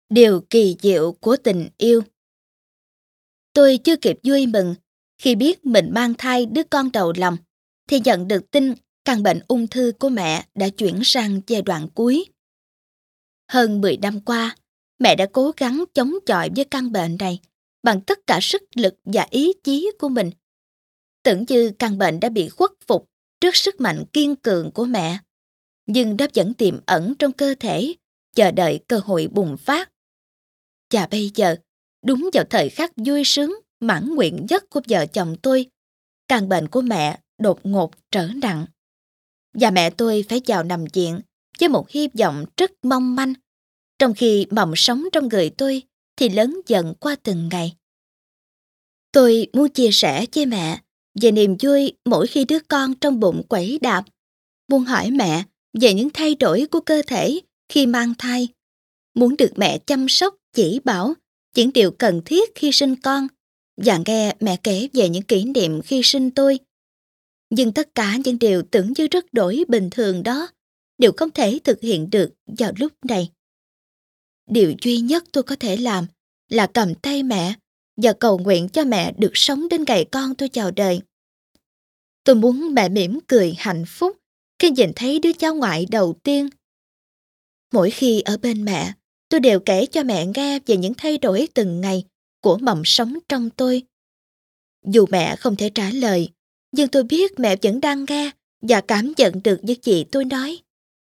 Điều kỳ diệu của tình yêu. Tôi chưa kịp vui mừng khi biết mình mang thai đứa con đầu lòng, thì nhận được tin căn bệnh ung thư của mẹ đã chuyển sang giai đoạn cuối. Hơn 10 năm qua, mẹ đã cố gắng chống chọi với căn bệnh này bằng tất cả sức lực và ý chí của mình. Tưởng như căn bệnh đã bị khuất phục trước sức mạnh kiên cường của mẹ, nhưng nó vẫn tiềm ẩn trong cơ thể, chờ đợi cơ hội bùng phát. Và bây giờ, đúng vào thời khắc vui sướng, mãn nguyện nhất của vợ chồng tôi, căn bệnh của mẹ đột ngột trở nặng. Và mẹ tôi phải vào nằm viện với một hy vọng rất mong manh, trong khi mầm sống trong người tôi thì lớn dần qua từng ngày. Tôi muốn chia sẻ với mẹ về niềm vui mỗi khi đứa con trong bụng quẩy đạp, muốn hỏi mẹ về những thay đổi của cơ thể khi mang thai, muốn được mẹ chăm sóc, chỉ bảo những điều cần thiết khi sinh con, và nghe mẹ kể về những kỷ niệm khi sinh tôi. Nhưng tất cả những điều tưởng như rất đổi bình thường đó đều không thể thực hiện được vào lúc này. Điều duy nhất tôi có thể làm là cầm tay mẹ và cầu nguyện cho mẹ được sống đến ngày con tôi chào đời. Tôi muốn mẹ mỉm cười hạnh phúc khi nhìn thấy đứa cháu ngoại đầu tiên. Mỗi khi ở bên mẹ, tôi đều kể cho mẹ nghe về những thay đổi từng ngày của mầm sống trong tôi. Dù mẹ không thể trả lời, nhưng tôi biết mẹ vẫn đang nghe và cảm nhận được những gì tôi nói.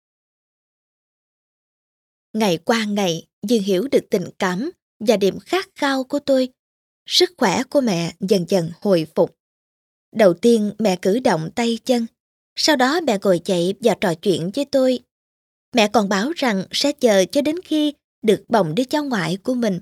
Ngày qua ngày, dường hiểu được tình cảm và niềm khát khao của tôi. Sức khỏe của mẹ dần dần hồi phục. Đầu tiên mẹ cử động tay chân, sau đó mẹ ngồi dậy và trò chuyện với tôi. Mẹ còn bảo rằng sẽ chờ cho đến khi được bồng đứa cháu ngoại của mình.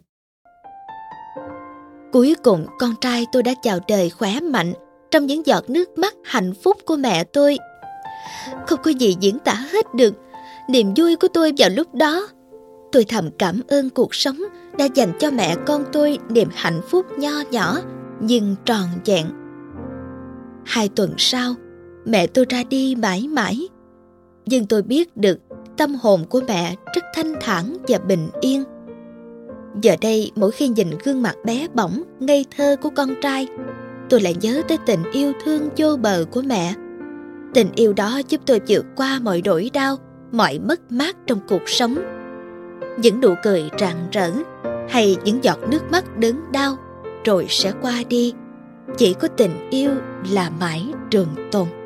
Cuối cùng con trai tôi đã chào đời khỏe mạnh trong những giọt nước mắt hạnh phúc của mẹ tôi. Không có gì diễn tả hết được niềm vui của tôi vào lúc đó. Tôi thầm cảm ơn cuộc sống đã dành cho mẹ con tôi niềm hạnh phúc nho nhỏ nhưng tròn vẹn. 2 tuần sau, mẹ tôi ra đi mãi mãi. Nhưng tôi biết được tâm hồn của mẹ rất thanh thản và bình yên. Giờ đây, mỗi khi nhìn gương mặt bé bỏng, ngây thơ của con trai, tôi lại nhớ tới tình yêu thương vô bờ của mẹ. Tình yêu đó giúp tôi vượt qua mọi nỗi đau, mọi mất mát trong cuộc sống. Những nụ cười rạng rỡ hay những giọt nước mắt đớn đau rồi sẽ qua đi. Chỉ có tình yêu là mãi trường tồn.